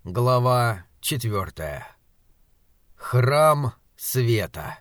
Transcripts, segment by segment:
Глава 4. Храм света.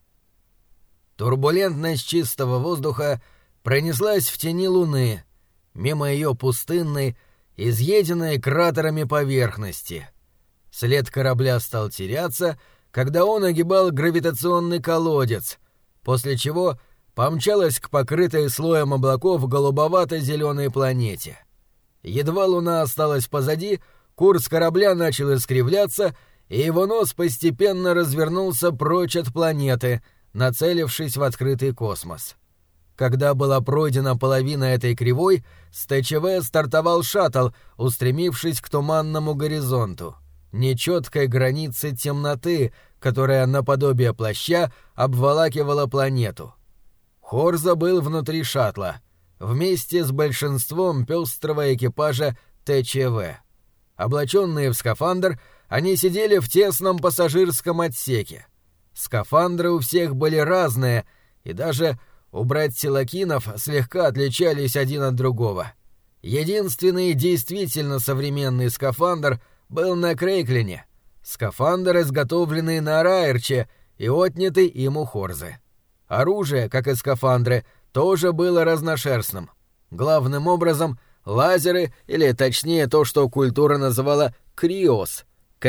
Турбулентность чистого воздуха пронеслась в тени луны, мимо ее пустынной, изъеденной кратерами поверхности. След корабля стал теряться, когда он огибал гравитационный колодец, после чего помчалась к покрытой слоем облаков голубовато-зеленой планете. Едва луна осталась позади, курс корабля начал искривляться, и его нос постепенно развернулся прочь от планеты, нацелившись в открытый космос. Когда была пройдена половина этой кривой, с ТЧВ стартовал шаттл, устремившись к туманному горизонту, нечеткой границе темноты, которая наподобие плаща обволакивала планету. Хорза был внутри шаттла, вместе с большинством пестрого экипажа ТЧВ. Облаченные в скафандр, они сидели в тесном пассажирском отсеке. Скафандры у всех были разные, и даже у братьев-Лакинов слегка отличались один от другого. Единственный действительно современный скафандр был на Крейклине. Скафандр, изготовленный на Райерче и отнятый им у Хорзы. Оружие, как и скафандры, тоже было разношерстным. Главным образом лазеры, или точнее то, что культура называла «криос»,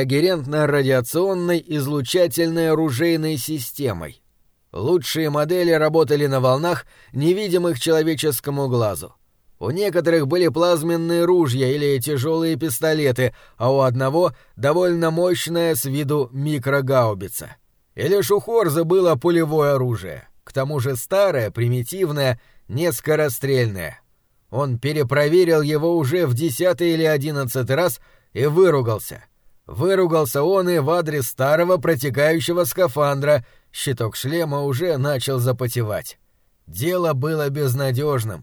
когерентно-радиационной излучательной оружейной системой. Лучшие модели работали на волнах, невидимых человеческому глазу. У некоторых были плазменные ружья или тяжелые пистолеты, а у одного довольно мощная с виду микрогаубица. И лишь у Хорза было пулевое оружие, к тому же старое, примитивное, нескорострельное. Он перепроверил его уже в 10-й или 11-й раз и выругался. Выругался он и в адрес старого протекающего скафандра, щиток шлема уже начал запотевать. Дело было безнадежным.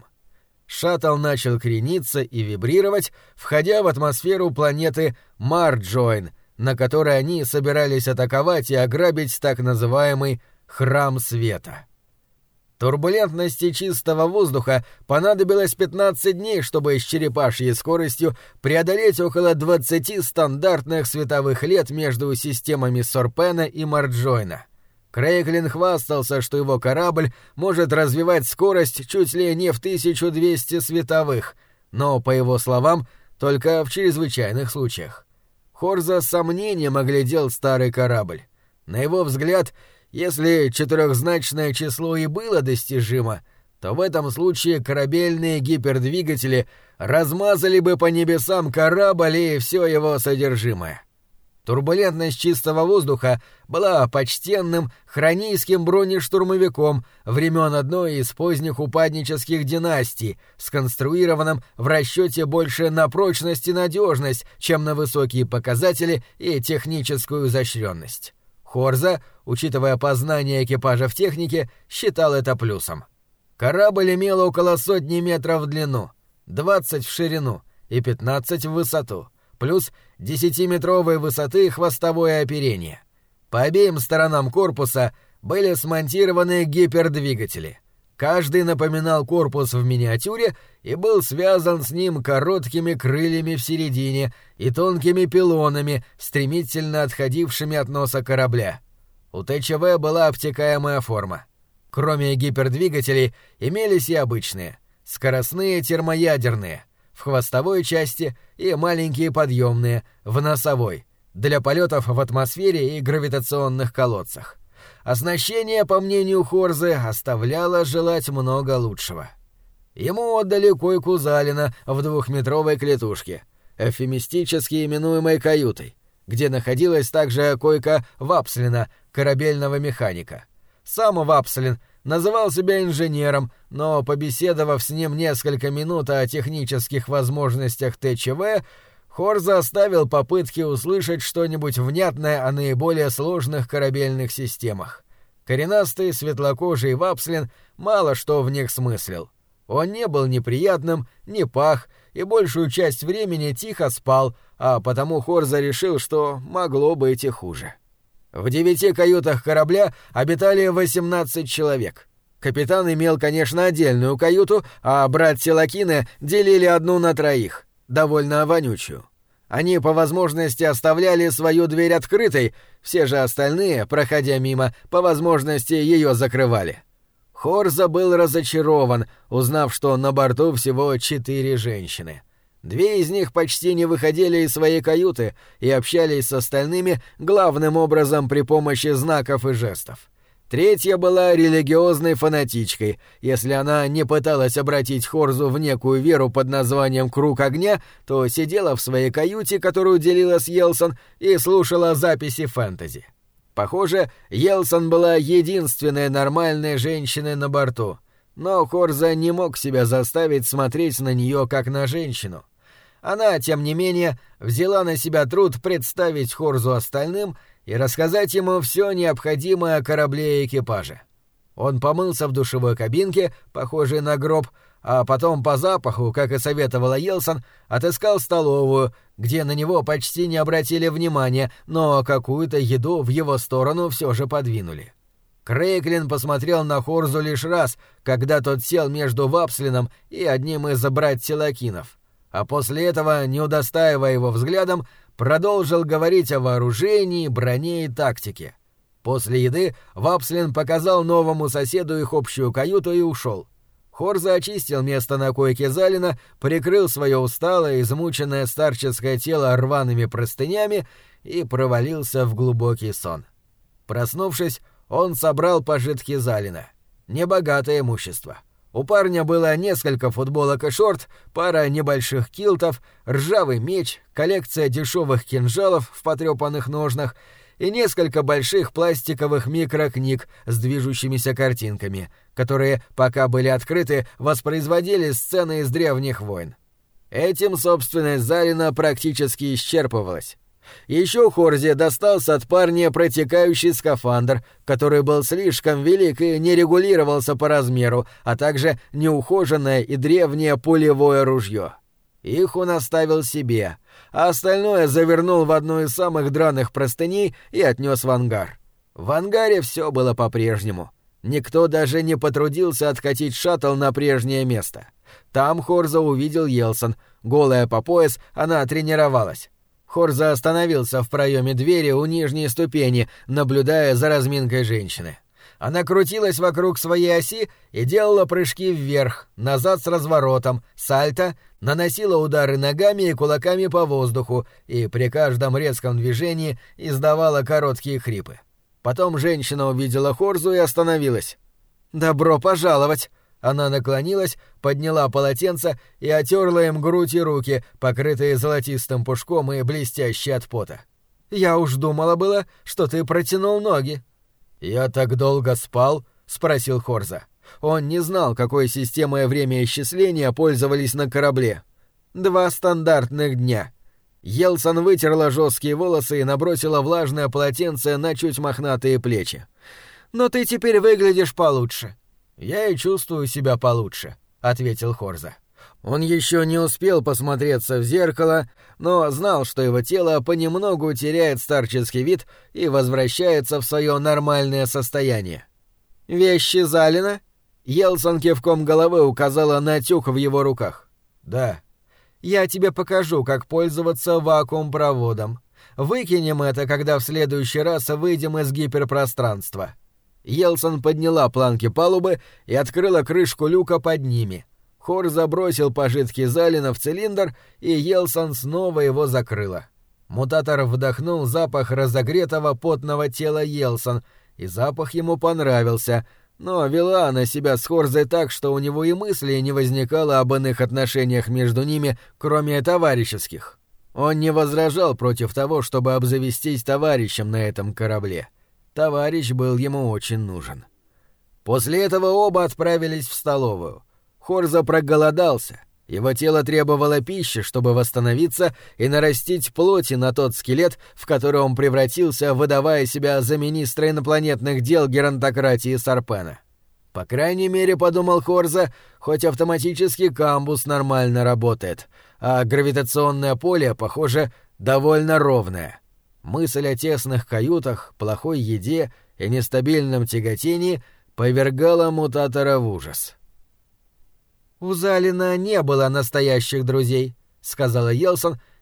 Шаттл начал крениться и вибрировать, входя в атмосферу планеты Марджойн, на которой они собирались атаковать и ограбить так называемый «Храм света». Турбулентности чистого воздуха понадобилось 15 дней, чтобы с черепашьей скоростью преодолеть около 20 стандартных световых лет между системами Сорпена и Марджойна. Крейклин хвастался, что его корабль может развивать скорость чуть ли не в 1200 световых, но, по его словам, только в чрезвычайных случаях. Хорза с сомнением оглядел старый корабль. На его взгляд, если четырехзначное число и было достижимо, то в этом случае корабельные гипердвигатели размазали бы по небесам корабль и все его содержимое. Турбулентность чистого воздуха была почтенным хронийским бронештурмовиком времен одной из поздних упаднических династий, сконструированным в расчете больше на прочность и надежность, чем на высокие показатели и техническую изощренность. Хорза, учитывая познания экипажа в технике, считал это плюсом. Корабль имел около 100 метров в длину, 20 в ширину и 15 в высоту, плюс 10-метровой высоты хвостовое оперение. По обеим сторонам корпуса были смонтированы гипердвигатели. Каждый напоминал корпус в миниатюре и был связан с ним короткими крыльями в середине и тонкими пилонами, стремительно отходившими от носа корабля. У ТЧВ была обтекаемая форма. Кроме гипердвигателей имелись и обычные, скоростные термоядерные, в хвостовой части и маленькие подъемные, в носовой, для полетов в атмосфере и гравитационных колодцах. Оснащение, по мнению Хорзы, оставляло желать много лучшего. Ему отдали койку Залина в 2-метровой клетушке, эвфемистически именуемой каютой, где находилась также койка Вапслина, корабельного механика. Сам Вапслин называл себя инженером, но, побеседовав с ним несколько минут о технических возможностях ТЧВ, Хорза оставил попытки услышать что-нибудь внятное о наиболее сложных корабельных системах. Коренастый, светлокожий Вапслин мало что в них смыслил. Он не был неприятным, не пах и большую часть времени тихо спал, а потому Хорза решил, что могло быть и хуже. В 9 каютах корабля обитали 18 человек. Капитан имел, конечно, отдельную каюту, а братья Лакины делили одну на 3, довольно вонючую. Они по возможности оставляли свою дверь открытой, все же остальные, проходя мимо, по возможности ее закрывали. Хорза был разочарован, узнав, что на борту всего 4 женщины. 2 из них почти не выходили из своей каюты и общались с остальными главным образом при помощи знаков и жестов. 3 была религиозной фанатичкой. Если она не пыталась обратить Хорзу в некую веру под названием «Круг огня», то сидела в своей каюте, которую делила с Йелсон, и слушала записи фэнтези. Похоже, Йелсон была единственной нормальной женщиной на борту, но Хорза не мог себя заставить смотреть на нее как на женщину. Она, тем не менее, взяла на себя труд представить Хорзу остальным и рассказать ему все необходимое о корабле и экипаже. Он помылся в душевой кабинке, похожей на гроб, а потом по запаху, как и советовала Йелсон, отыскал столовую, где на него почти не обратили внимания, но какую-то еду в его сторону все же подвинули. Крейклин посмотрел на Хорзу лишь раз, когда тот сел между Вапслином и одним из братьев-Лакинов, а после этого, не удостаивая его взглядом, продолжил говорить о вооружении, броне и тактике. После еды Вапслин показал новому соседу их общую каюту и ушел. Хорза очистил место на койке Залина, прикрыл свое усталое, измученное старческое тело рваными простынями и провалился в глубокий сон. Проснувшись, он собрал пожитки Залина. Небогатое имущество. У парня было несколько футболок и шорт, пара небольших килтов, ржавый меч, коллекция дешевых кинжалов в потрепанных ножнах и несколько больших пластиковых микрокниг с движущимися картинками, которые, пока были открыты, воспроизводили сцены из древних войн. Этим собственность Залина практически исчерпывалась. Еще Хорзе достался от парня протекающий скафандр, который был слишком велик и не регулировался по размеру, а также неухоженное и древнее пулевое ружье. Их он оставил себе, а остальное завернул в одну из самых драных простыней и отнес в ангар. В ангаре все было по-прежнему. Никто даже не потрудился откатить шаттл на прежнее место. Там Хорза увидел Йелсон. Голая по пояс, она тренировалась. Хорза остановился в проеме двери у нижней ступени, наблюдая за разминкой женщины. Она крутилась вокруг своей оси и делала прыжки вверх, назад с разворотом, сальто, наносила удары ногами и кулаками по воздуху и при каждом резком движении издавала короткие хрипы. Потом женщина увидела Хорзу и остановилась. «Добро пожаловать!» Она наклонилась, подняла полотенце и отерла им грудь и руки, покрытые золотистым пушком и блестящие от пота. «Я уж думала было, что ты протянул ноги». «Я так долго спал?» — спросил Хорза. Он не знал, какой системой времяисчисления пользовались на корабле. 2 стандартных дня. Йелсон вытерла жесткие волосы и набросила влажное полотенце на чуть мохнатые плечи. «Но ты теперь выглядишь получше». «Я и чувствую себя получше», — ответил Хорза. Он еще не успел посмотреться в зеркало, но знал, что его тело понемногу теряет старческий вид и возвращается в свое нормальное состояние. «Вещи Залина?» Йелсон кивком головы указала на тюк в его руках. «Да». «Я тебе покажу, как пользоваться вакуум-проводом. Выкинем это, когда в следующий раз выйдем из гиперпространства». Йелсон подняла планки палубы и открыла крышку люка под ними. Хорза бросил пожитки Залина в цилиндр, и Йелсон снова его закрыла. Мутатор вдохнул запах разогретого потного тела Йелсон, и запах ему понравился, но вела она себя с Хорзой так, что у него и мысли не возникало об иных отношениях между ними, кроме товарищеских. Он не возражал против того, чтобы обзавестись товарищем на этом корабле. Товарищ был ему очень нужен. После этого оба отправились в столовую. Хорза проголодался. Его тело требовало пищи, чтобы восстановиться и нарастить плоти на тот скелет, в который он превратился, выдавая себя за министра инопланетных дел геронтократии Сарпена. По крайней мере, подумал Хорза, хоть автоматический камбус нормально работает, а гравитационное поле, похоже, довольно ровное. Мысль о тесных каютах, плохой еде и нестабильном тяготении повергала мутатора в ужас. «У Залина не было настоящих друзей», — сказала Йелсон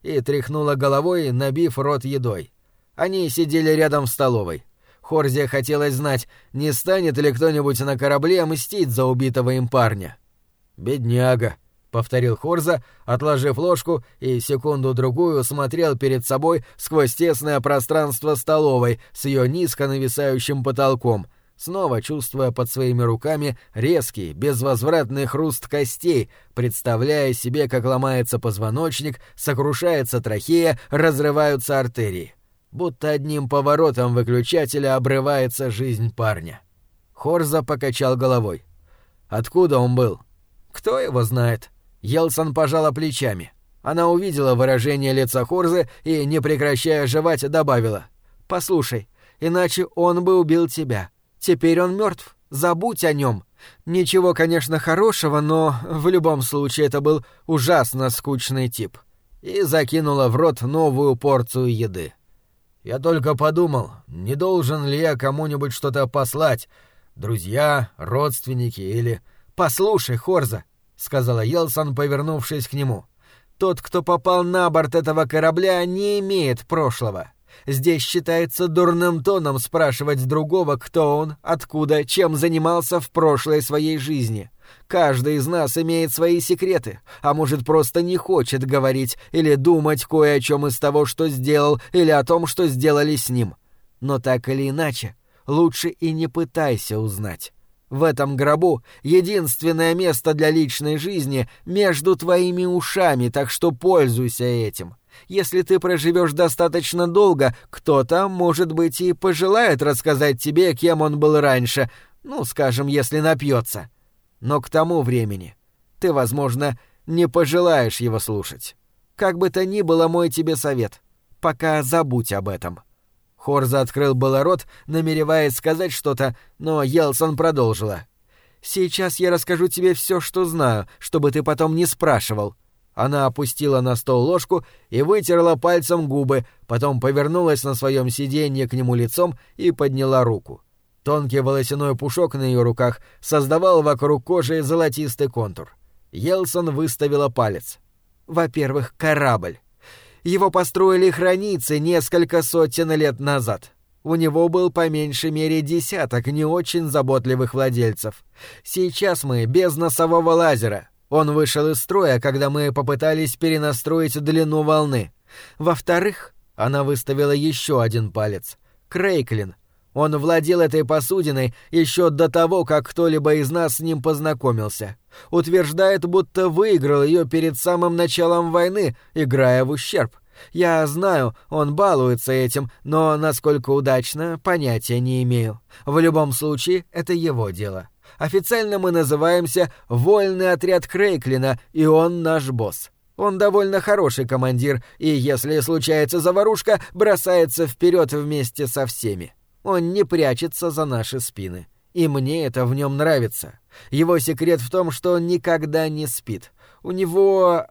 и тряхнула головой, набив рот едой. Они сидели рядом в столовой. Хорзе хотелось знать, не станет ли кто-нибудь на корабле мстить за убитого им парня. «Бедняга», — повторил Хорза, отложив ложку и секунду-другую смотрел перед собой сквозь тесное пространство столовой с ее низко нависающим потолком, снова чувствуя под своими руками резкий, безвозвратный хруст костей, представляя себе, как ломается позвоночник, сокрушается трахея, разрываются артерии. Будто одним поворотом выключателя обрывается жизнь парня. Хорза покачал головой. «Откуда он был?» «Кто его знает?» Йелсон пожала плечами. Она увидела выражение лица Хорзы и, не прекращая жевать, добавила. «Послушай, иначе он бы убил тебя. Теперь он мертв. Забудь о нем. Ничего, конечно, хорошего, но в любом случае это был ужасно скучный тип». И закинула в рот новую порцию еды. «Я только подумал, не должен ли я кому-нибудь что-то послать? Друзья, родственники или...» «Послушай, Хорза», — сказала Йелсон, повернувшись к нему, — «тот, кто попал на борт этого корабля, не имеет прошлого. Здесь считается дурным тоном спрашивать другого, кто он, откуда, чем занимался в прошлой своей жизни. Каждый из нас имеет свои секреты, а может, просто не хочет говорить или думать кое о чем из того, что сделал, или о том, что сделали с ним. Но так или иначе, лучше и не пытайся узнать. В этом гробу единственное место для личной жизни между твоими ушами, так что пользуйся этим. Если ты проживешь достаточно долго, кто-то, может быть, и пожелает рассказать тебе, кем он был раньше, ну, скажем, если напьется. Но к тому времени ты, возможно, не пожелаешь его слушать. Как бы то ни было, мой тебе совет. Пока забудь об этом». Хорза открыл было рот, намереваясь сказать что-то, но Йелсон продолжила. «Сейчас я расскажу тебе все, что знаю, чтобы ты потом не спрашивал». Она опустила на стол ложку и вытерла пальцем губы, потом повернулась на своем сиденье к нему лицом и подняла руку. Тонкий волосяной пушок на ее руках создавал вокруг кожи золотистый контур. Йелсон выставила палец. «Во-первых, корабль. Его построили храницы несколько сотен лет назад. У него был по меньшей мере 10 не очень заботливых владельцев. Сейчас мы без носового лазера. Он вышел из строя, когда мы попытались перенастроить длину волны. Во-вторых, она выставила еще один палец. Крейклин. Он владел этой посудиной еще до того, как кто-либо из нас с ним познакомился. Утверждает, будто выиграл ее перед самым началом войны, играя в ущерб. Я знаю, он балуется этим, но насколько удачно, понятия не имею. В любом случае, это его дело. Официально мы называемся «Вольный отряд Крейклина», и он наш босс. Он довольно хороший командир, и если случается заварушка, бросается вперед вместе со всеми. Он не прячется за наши спины. И мне это в нем нравится. Его секрет в том, что он никогда не спит. У него...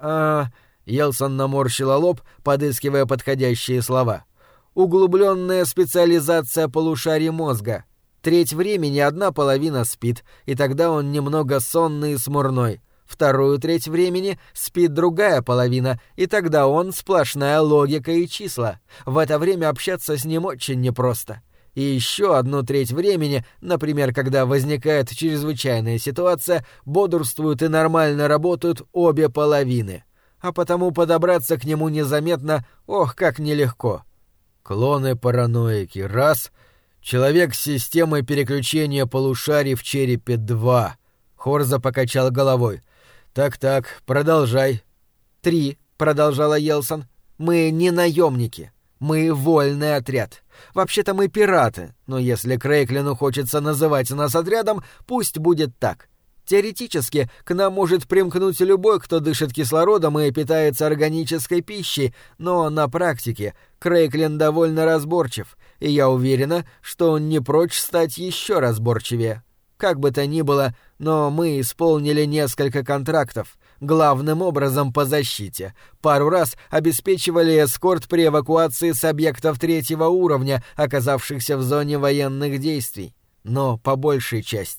Йелсон наморщила лоб, подыскивая подходящие слова. Углубленная специализация полушарий мозга. Треть времени одна половина спит, и тогда он немного сонный и смурной. Вторую треть времени спит другая половина, и тогда он сплошная логика и числа. В это время общаться с ним очень непросто. И еще одну треть времени, например, когда возникает чрезвычайная ситуация, бодрствуют и нормально работают обе половины. А потому подобраться к нему незаметно, ох, как нелегко. Клоны-параноики — раз, человек с системой переключения полушарий в черепе — 2. Хорза покачал головой. Так, продолжай. 3, продолжала Йелсон. Мы не наемники. Мы вольный отряд. Вообще-то мы пираты, но если Крейклину хочется называть нас отрядом, пусть будет так. Теоретически, к нам может примкнуть любой, кто дышит кислородом и питается органической пищей, но на практике Крейклин довольно разборчив, и я уверена, что он не прочь стать еще разборчивее. Как бы то ни было, но мы исполнили несколько контрактов, главным образом по защите. Пару раз обеспечивали эскорт при эвакуации с объектов 3-го уровня, оказавшихся в зоне военных действий. Но, по большей части,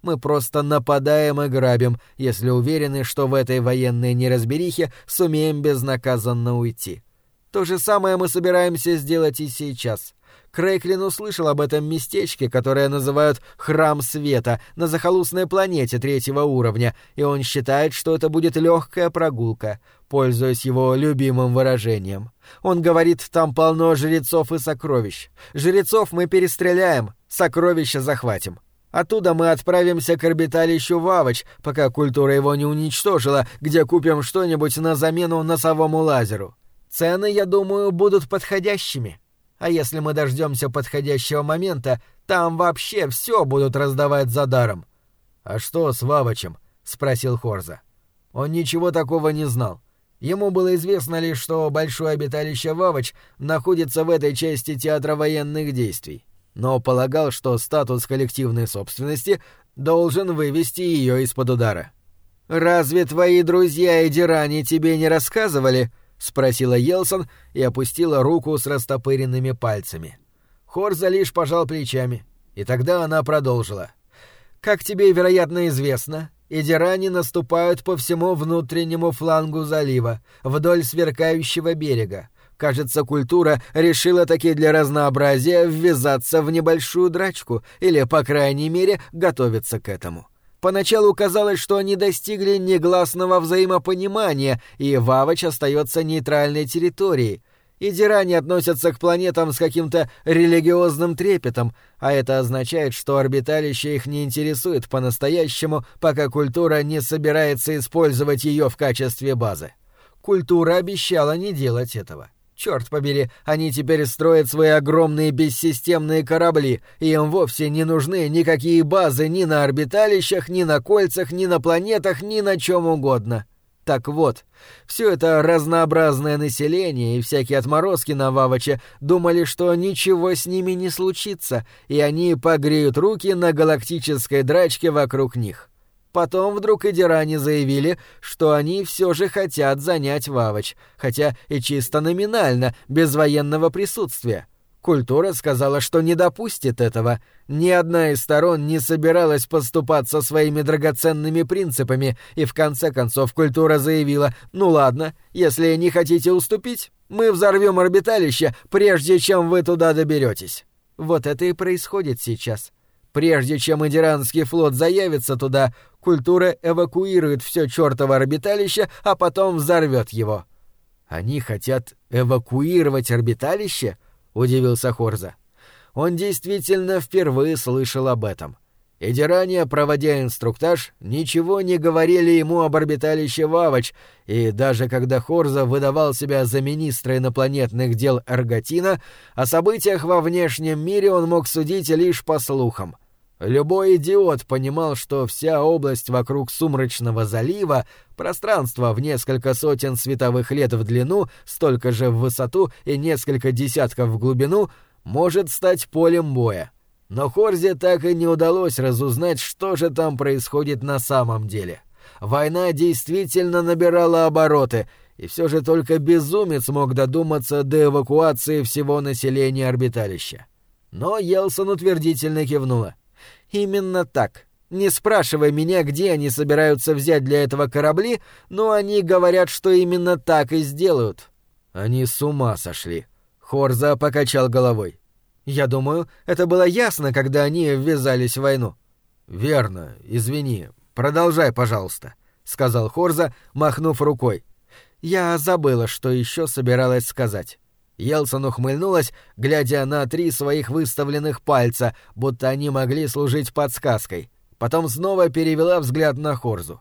Мы просто нападаем и грабим, если уверены, что в этой военной неразберихе сумеем безнаказанно уйти. То же самое мы собираемся сделать и сейчас. Крейклин услышал об этом местечке, которое называют «Храм Света», на захолустной планете 3-го уровня, и он считает, что это будет легкая прогулка, пользуясь его любимым выражением. Он говорит, там полно жрецов и сокровищ. Жрецов мы перестреляем, сокровища захватим. Оттуда мы отправимся к орбиталищу Вавач, пока культура его не уничтожила, где купим что-нибудь на замену носовому лазеру. Цены, я думаю, будут подходящими. А если мы дождемся подходящего момента, там вообще все будут раздавать за даром. — А что с Вавачем? — спросил Хорза. Он ничего такого не знал. Ему было известно лишь, что большое обиталище Вавач находится в этой части театра военных действий, но полагал, что статус коллективной собственности должен вывести ее из-под удара. «Разве твои друзья и Дирани тебе не рассказывали?» — спросила Йелсон и опустила руку с растопыренными пальцами. Хорза лишь пожал плечами, и тогда она продолжила. «Как тебе, вероятно, известно, Идирани наступают по всему внутреннему флангу залива, вдоль сверкающего берега. Кажется, культура решила таки для разнообразия ввязаться в небольшую драчку, или, по крайней мере, готовиться к этому. Поначалу казалось, что они достигли негласного взаимопонимания, и Вавач остается нейтральной территорией. Идирани относятся к планетам с каким-то религиозным трепетом, а это означает, что орбиталище их не интересует по-настоящему, пока культура не собирается использовать ее в качестве базы. Культура обещала не делать этого. Черт побери, они теперь строят свои огромные бессистемные корабли, и им вовсе не нужны никакие базы ни на орбиталищах, ни на кольцах, ни на планетах, ни на чем угодно. Так вот, все это разнообразное население и всякие отморозки на Ваваче думали, что ничего с ними не случится, и они погреют руки на галактической драчке вокруг них. Потом вдруг Идирани заявили, что они все же хотят занять Вавач, хотя и чисто номинально, без военного присутствия. Культура сказала, что не допустит этого. Ни одна из сторон не собиралась поступаться своими драгоценными принципами, и в конце концов культура заявила: «Ну ладно, если не хотите уступить, мы взорвем орбиталище, прежде чем вы туда доберетесь». Вот это и происходит сейчас. Прежде чем Идиранский флот заявится туда, культура эвакуирует все чертово орбиталище, а потом взорвет его. «Они хотят эвакуировать орбиталище?» — удивился Хорза. Он действительно впервые слышал об этом. Идирания, проводя инструктаж, ничего не говорили ему об орбиталище Вавач, и даже когда Хорза выдавал себя за министра инопланетных дел Эрготина, о событиях во внешнем мире он мог судить лишь по слухам. Любой идиот понимал, что вся область вокруг Сумрачного залива, пространство в несколько сотен световых лет в длину, столько же в высоту и несколько десятков в глубину, может стать полем боя. Но Хорзе так и не удалось разузнать, что же там происходит на самом деле. Война действительно набирала обороты, и все же только безумец мог додуматься до эвакуации всего населения орбиталища. Но Йелсон утвердительно кивнула. «Именно так. Не спрашивай меня, где они собираются взять для этого корабли, но они говорят, что именно так и сделают». «Они с ума сошли». Хорза покачал головой. «Я думаю, это было ясно, когда они ввязались в войну». «Верно, извини. Продолжай, пожалуйста», — сказал Хорза, махнув рукой. «Я забыла, что еще собиралась сказать». Йелсон ухмыльнулась, глядя на 3 своих выставленных пальца, будто они могли служить подсказкой. Потом снова перевела взгляд на Хорзу.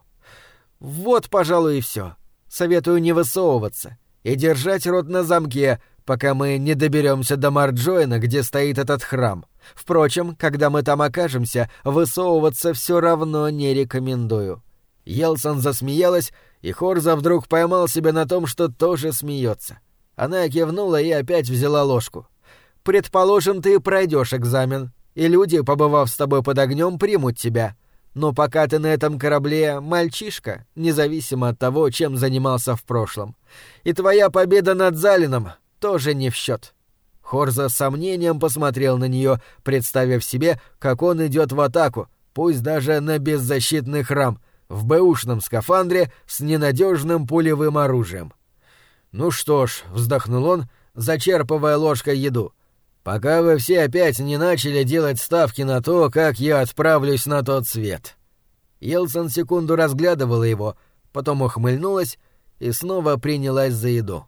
«Вот, пожалуй, и все. Советую не высовываться и держать рот на замке, пока мы не доберемся до Марджоина, где стоит этот храм. Впрочем, когда мы там окажемся, высовываться все равно не рекомендую». Йелсон засмеялась, и Хорза вдруг поймал себя на том, что тоже смеется. Она кивнула и опять взяла ложку. «Предположим, ты пройдешь экзамен, и люди, побывав с тобой под огнем, примут тебя. Но пока ты на этом корабле мальчишка, независимо от того, чем занимался в прошлом. И твоя победа над Залином тоже не в счет». Хорза с сомнением посмотрел на нее, представив себе, как он идет в атаку, пусть даже на беззащитный храм, в бэушном скафандре с ненадежным пулевым оружием. «Ну что ж», — вздохнул он, зачерпывая ложкой еду, — «пока вы все опять не начали делать ставки на то, как я отправлюсь на тот свет». Йелсон секунду разглядывала его, потом ухмыльнулась и снова принялась за еду.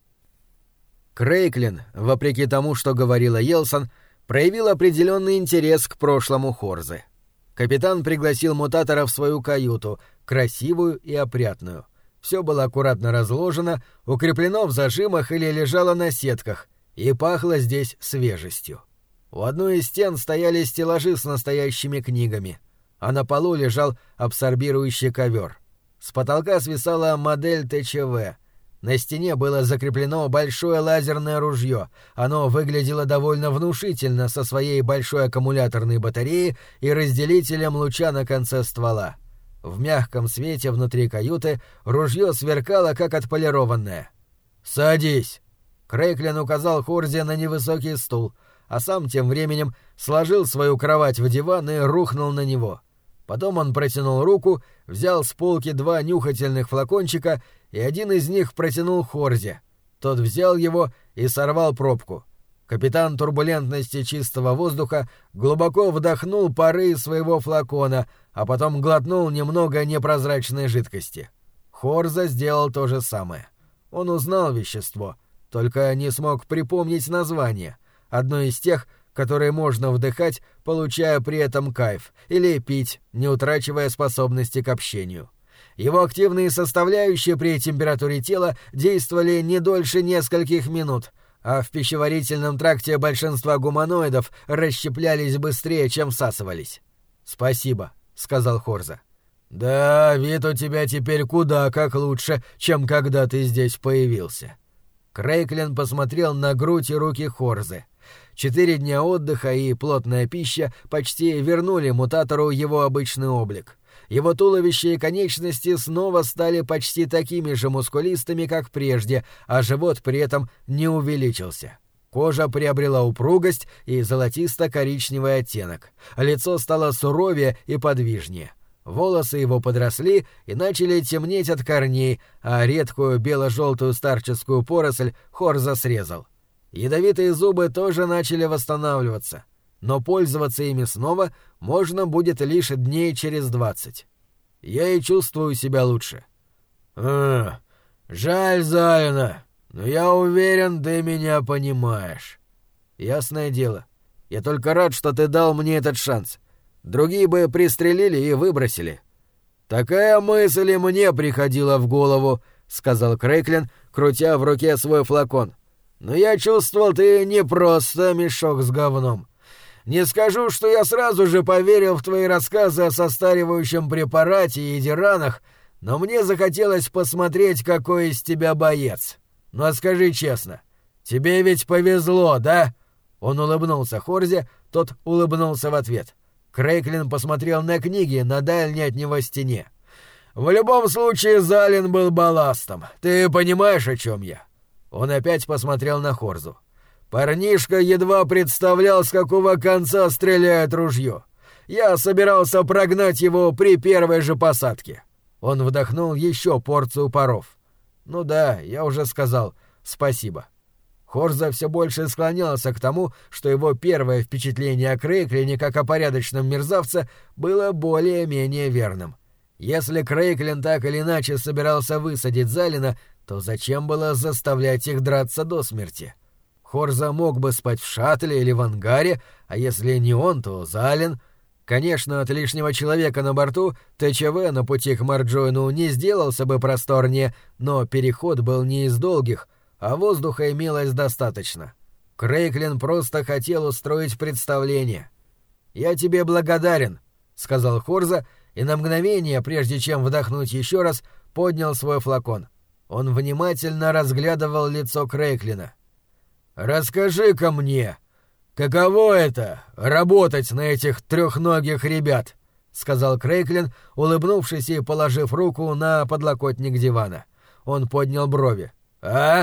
Крейклин, вопреки тому, что говорила Йелсон, проявил определенный интерес к прошлому Хорзы. Капитан пригласил мутатора в свою каюту, красивую и опрятную. Все было аккуратно разложено, укреплено в зажимах или лежало на сетках, и пахло здесь свежестью. У одной из стен стояли стеллажи с настоящими книгами, а на полу лежал абсорбирующий ковер. С потолка свисала модель ТЧВ. На стене было закреплено большое лазерное ружье. Оно выглядело довольно внушительно со своей большой аккумуляторной батареей и разделителем луча на конце ствола. В мягком свете внутри каюты ружье сверкало, как отполированное. «Садись!» Крейклин указал Хорзе на невысокий стул, а сам тем временем сложил свою кровать в диван и рухнул на него. Потом он протянул руку, взял с полки 2 нюхательных флакончика, и один из них протянул Хорзе. Тот взял его и сорвал пробку. Капитан турбулентности чистого воздуха глубоко вдохнул пары из своего флакона, а потом глотнул немного непрозрачной жидкости. Хорза сделал то же самое. Он узнал вещество, только не смог припомнить название. Одно из тех, которые можно вдыхать, получая при этом кайф, или пить, не утрачивая способности к общению. Его активные составляющие при температуре тела действовали не дольше нескольких минут, а в пищеварительном тракте большинства гуманоидов расщеплялись быстрее, чем всасывались. «Спасибо», — сказал Хорза. «Да, вид у тебя теперь куда как лучше, чем когда ты здесь появился». Крейклин посмотрел на грудь и руки Хорзы. 4 дня отдыха и плотная пища почти вернули мутатору его обычный облик. Его туловище и конечности снова стали почти такими же мускулистыми, как прежде, а живот при этом не увеличился. Кожа приобрела упругость и золотисто-коричневый оттенок. Лицо стало суровее и подвижнее. Волосы его подросли и начали темнеть от корней, а редкую бело-желтую старческую поросль Хорза срезал. Ядовитые зубы тоже начали восстанавливаться, но пользоваться ими снова можно будет лишь дней через 20. Я и чувствую себя лучше. Жаль, Зайна, но я уверен, ты меня понимаешь. Ясное дело. Я только рад, что ты дал мне этот шанс. Другие бы пристрелили и выбросили. Такая мысль и мне приходила в голову, сказал Крейклин, крутя в руке свой флакон. Но я чувствовал, ты не просто мешок с говном. Не скажу, что я сразу же поверил в твои рассказы о состаривающем препарате и едиранах, но мне захотелось посмотреть, какой из тебя боец. Ну а скажи честно, тебе ведь повезло, да?» Он улыбнулся Хорзе, тот улыбнулся в ответ. Крейклин посмотрел на книги на дальней от него стене. «В любом случае Залин был балластом. Ты понимаешь, о чем я?» Он опять посмотрел на Хорзу. «Парнишка едва представлял, с какого конца стреляет ружье. Я собирался прогнать его при первой же посадке». Он вдохнул еще порцию паров. «Ну да, я уже сказал спасибо». Хорза все больше склонялся к тому, что его первое впечатление о Крейклине как о порядочном мерзавце было более-менее верным. Если Крейклин так или иначе собирался высадить Залина, то зачем было заставлять их драться до смерти? Хорза мог бы спать в шаттле или в ангаре, а если не он, то Залин. Конечно, от лишнего человека на борту ТЧВ на пути к Марджойну не сделался бы просторнее, но переход был не из долгих, а воздуха имелось достаточно. Крейклин просто хотел устроить представление. «Я тебе благодарен», — сказал Хорза, и на мгновение, прежде чем вдохнуть еще раз, поднял свой флакон. Он внимательно разглядывал лицо Крейклина. «Расскажи-ка мне, каково это — работать на этих трехногих ребят?» — сказал Крейклин, улыбнувшись и положив руку на подлокотник дивана. Он поднял брови. «А?»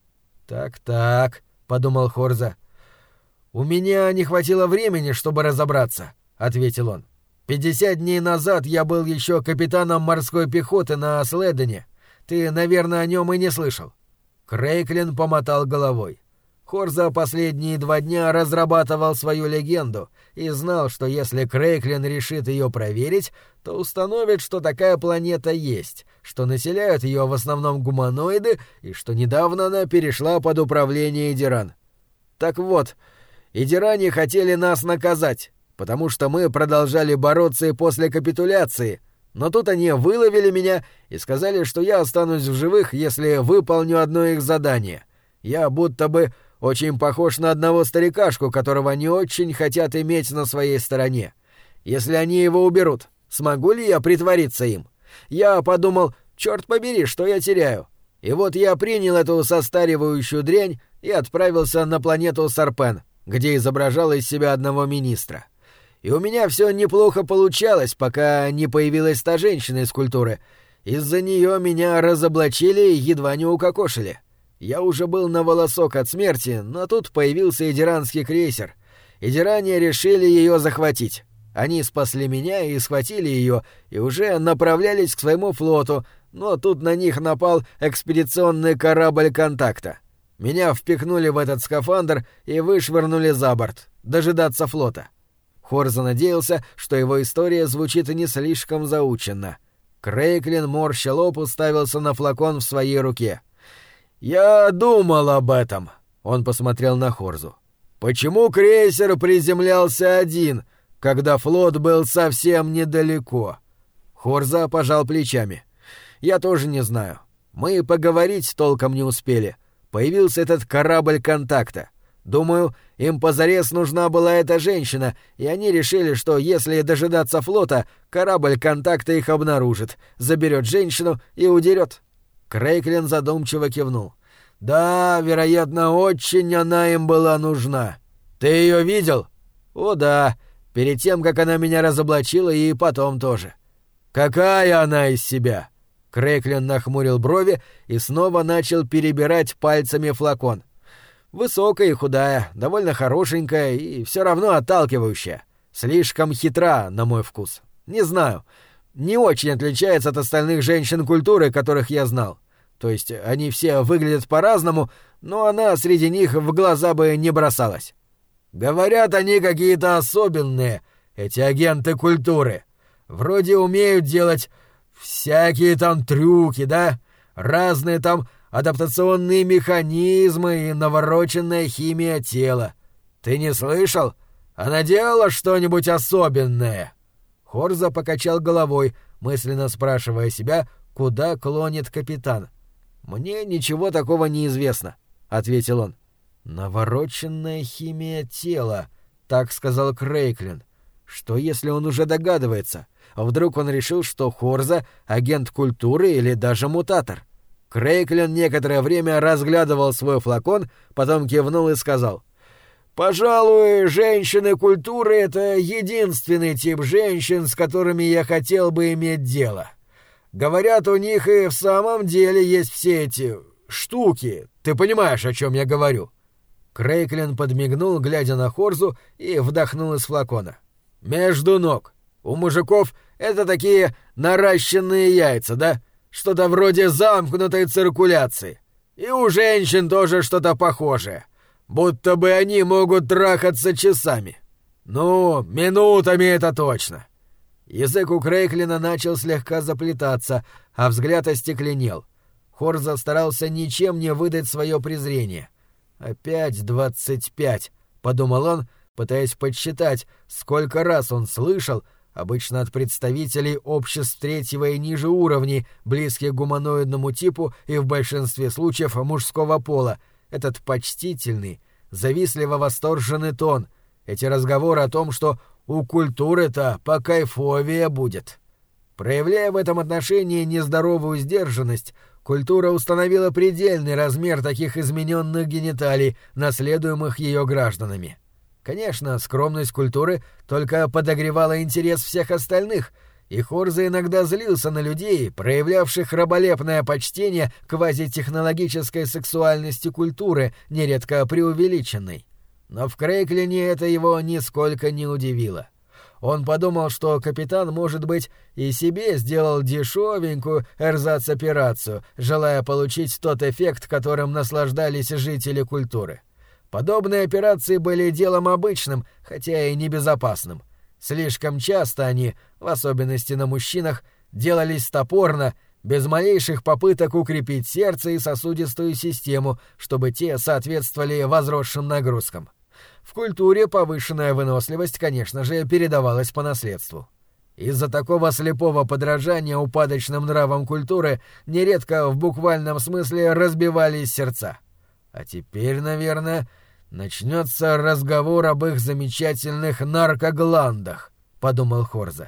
«Так», — подумал Хорза. «У меня не хватило времени, чтобы разобраться», — ответил он. 50 дней назад я был еще капитаном морской пехоты на Следене. Ты, наверное, о нем и не слышал». Крейклин помотал головой. Хорза последние 2 дня разрабатывал свою легенду и знал, что если Крейклин решит ее проверить, то установит, что такая планета есть, что населяют ее в основном гуманоиды и что недавно она перешла под управление Идиран. Так вот, Идиране хотели нас наказать, потому что мы продолжали бороться и после капитуляции, но тут они выловили меня и сказали, что я останусь в живых, если выполню одно их задание. Я будто бы очень похож на одного старикашку, которого они очень хотят иметь на своей стороне. Если они его уберут, смогу ли я притвориться им? Я подумал, черт побери, что я теряю? И вот я принял эту состаривающую дрянь и отправился на планету Сарпен, где изображал из себя одного министра. И у меня все неплохо получалось, пока не появилась та женщина из культуры. Из-за нее меня разоблачили и едва не укокошили. Я уже был на волосок от смерти, но тут появился идиранский крейсер. Идиране решили ее захватить. Они спасли меня и схватили ее, и уже направлялись к своему флоту, но тут на них напал экспедиционный корабль «Контакта». Меня впихнули в этот скафандр и вышвырнули за борт, дожидаться флота. Хорза надеялся, что его история звучит не слишком заученно. Крейклин, морща лоб, уставился на флакон в своей руке. «Я думал об этом», — он посмотрел на Хорзу. «Почему крейсер приземлялся один, когда флот был совсем недалеко?» Хорза пожал плечами. «Я тоже не знаю. Мы поговорить толком не успели. Появился этот корабль «Контакта». Думаю, им позарез нужна была эта женщина, и они решили, что если дожидаться флота, корабль «Контакта» их обнаружит, заберет женщину и удерет». Крейклин задумчиво кивнул. «Да, вероятно, очень она им была нужна. Ты ее видел?» «О да, перед тем, как она меня разоблачила, и потом тоже». «Какая она из себя?» Крейклин нахмурил брови и снова начал перебирать пальцами флакон. «Высокая и худая, довольно хорошенькая и все равно отталкивающая. Слишком хитра, на мой вкус. Не знаю, не очень отличается от остальных женщин культуры, которых я знал. То есть они все выглядят по-разному, но она среди них в глаза бы не бросалась. Говорят, они какие-то особенные, эти агенты культуры. Вроде умеют делать всякие там трюки, да? Разные там адаптационные механизмы и навороченная химия тела. Ты не слышал? Она делала что-нибудь особенное?» Хорза покачал головой, мысленно спрашивая себя, куда клонит капитан. «Мне ничего такого не известно», — ответил он. «Навороченная химия тела», — так сказал Крейклин. «Что, если он уже догадывается? Вдруг он решил, что Хорза — агент культуры или даже мутатор?» Крейклин некоторое время разглядывал свой флакон, потом кивнул и сказал: «Пожалуй, женщины культуры — это единственный тип женщин, с которыми я хотел бы иметь дело. Говорят, у них и в самом деле есть все эти штуки. Ты понимаешь, о чем я говорю?» Крейклин подмигнул, глядя на Хорзу, и вдохнул из флакона. «Между ног. У мужиков это такие наращенные яйца, да? Что-то вроде замкнутой циркуляции. И у женщин тоже что-то похожее. Будто бы они могут трахаться часами. Ну, минутами это точно». Язык у Крейклина начал слегка заплетаться, а взгляд остекленел. Хорза старался ничем не выдать свое презрение. «Опять 25», — подумал он, пытаясь подсчитать, сколько раз он слышал, обычно от представителей обществ третьего и ниже уровней, близких к гуманоидному типу и в большинстве случаев мужского пола, этот почтительный, завистливо-восторженный тон, эти разговоры о том, что у культуры-то покайфовее будет. Проявляя в этом отношении нездоровую сдержанность, культура установила предельный размер таких измененных гениталий, наследуемых ее гражданами. Конечно, скромность культуры только подогревала интерес всех остальных, и Хорза иногда злился на людей, проявлявших раболепное почтение к квазитехнологической сексуальности культуры, нередко преувеличенной. Но в Крейклине это его нисколько не удивило. Он подумал, что капитан, может быть, и себе сделал дешевенькую эрзац-операцию, желая получить тот эффект, которым наслаждались жители культуры. Подобные операции были делом обычным, хотя и небезопасным. Слишком часто они, в особенности на мужчинах, делались топорно, без малейших попыток укрепить сердце и сосудистую систему, чтобы те соответствовали возросшим нагрузкам. В культуре повышенная выносливость, конечно же, передавалась по наследству. Из-за такого слепого подражания упадочным нравам культуры нередко в буквальном смысле разбивались сердца. А теперь, наверное, начнется разговор об их замечательных наркогландах, — подумал Хорза.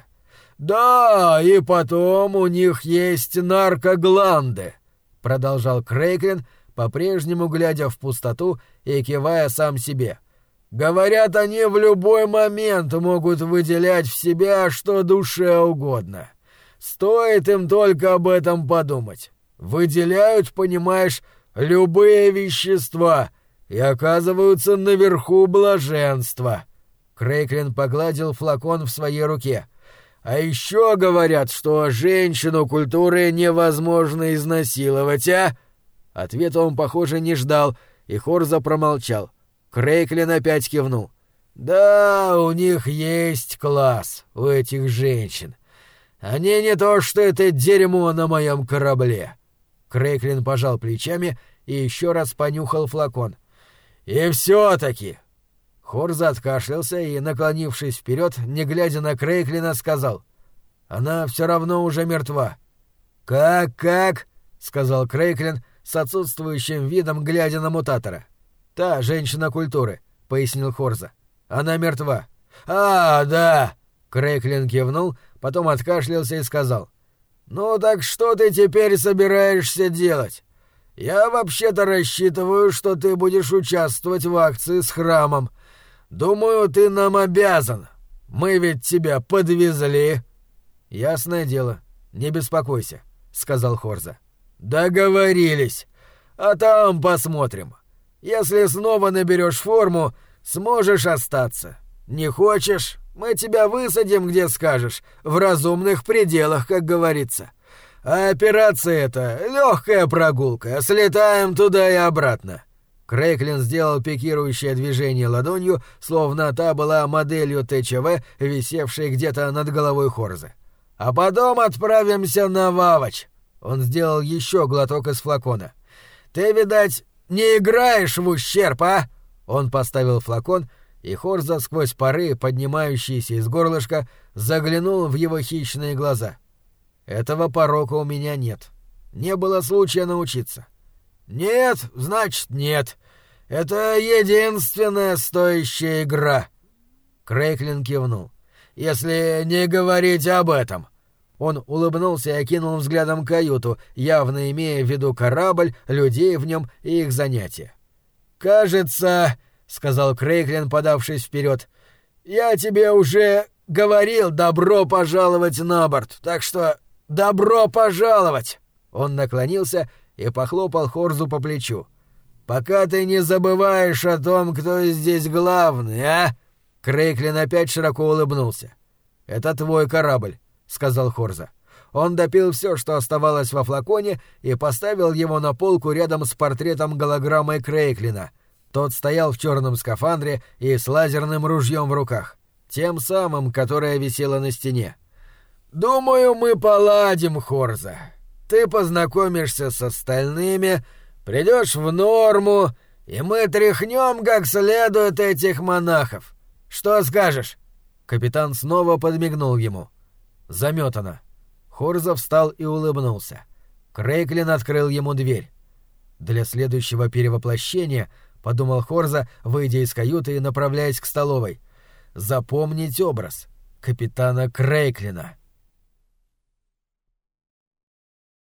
«Да, и потом у них есть наркогланды», — продолжал Крейклин, по-прежнему глядя в пустоту и кивая сам себе. «Говорят, они в любой момент могут выделять в себя что душе угодно. Стоит им только об этом подумать. Выделяют, понимаешь, любые вещества и оказываются наверху блаженства». Крейклин погладил флакон в своей руке. «А еще говорят, что женщину культуры невозможно изнасиловать, а?» Ответа он, похоже, не ждал, и Хорза промолчал. Крейклин опять кивнул. «Да, у них есть класс, у этих женщин. Они не то что это дерьмо на моем корабле». Крейклин пожал плечами и еще раз понюхал флакон. «И все-таки...» Хорза откашлялся и, наклонившись вперед, не глядя на Крейклина, сказал: «Она все равно уже мертва». «Как?» — сказал Крейклин с отсутствующим видом, глядя на мутатора. «Та женщина культуры», — пояснил Хорза. «Она мертва». «А, да!» — Крейклин кивнул, потом откашлялся и сказал: «Ну так что ты теперь собираешься делать? Я вообще-то рассчитываю, что ты будешь участвовать в акции с храмом. Думаю, ты нам обязан. Мы ведь тебя подвезли». «Ясное дело, не беспокойся», — сказал Хорза. «Договорились. А там посмотрим. Если снова наберешь форму, сможешь остаться. Не хочешь, мы тебя высадим, где скажешь, в разумных пределах, как говорится. А операция эта — легкая прогулка, слетаем туда и обратно». Крейклин сделал пикирующее движение ладонью, словно та была моделью ТЧВ, висевшей где-то над головой Хорзы. «А потом отправимся на Вавач». Он сделал еще глоток из флакона. «Ты, видать, не играешь в ущерб, а?» Он поставил флакон, и Хорза сквозь пары, поднимающиеся из горлышка, заглянул в его хищные глаза. «Этого порока у меня нет. Не было случая научиться». «Нет, значит, нет. Это единственная стоящая игра». Крейклин кивнул. «Если не говорить об этом». Он улыбнулся и окинул взглядом каюту, явно имея в виду корабль, людей в нем и их занятия. «Кажется, — сказал Крейклин, подавшись вперед, — я тебе уже говорил добро пожаловать на борт, так что добро пожаловать!» Он наклонился и похлопал Хорзу по плечу. «Пока ты не забываешь о том, кто здесь главный, а?» Крейклин опять широко улыбнулся. «Это твой корабль», — сказал Хорза. Он допил все, что оставалось во флаконе, и поставил его на полку рядом с портретом голограммой Крейклина. Тот стоял в черном скафандре и с лазерным ружьем в руках, тем самым, которое висело на стене. «Думаю, мы поладим, Хорза. Ты познакомишься с остальными, придешь в норму, и мы тряхнем как следует этих монахов. Что скажешь?» Капитан снова подмигнул ему. «Заметано». Хорза встал и улыбнулся. Крейклин открыл ему дверь. «Для следующего перевоплощения, — подумал Хорза, выйдя из каюты и направляясь к столовой, — запомнить образ капитана Крейклина».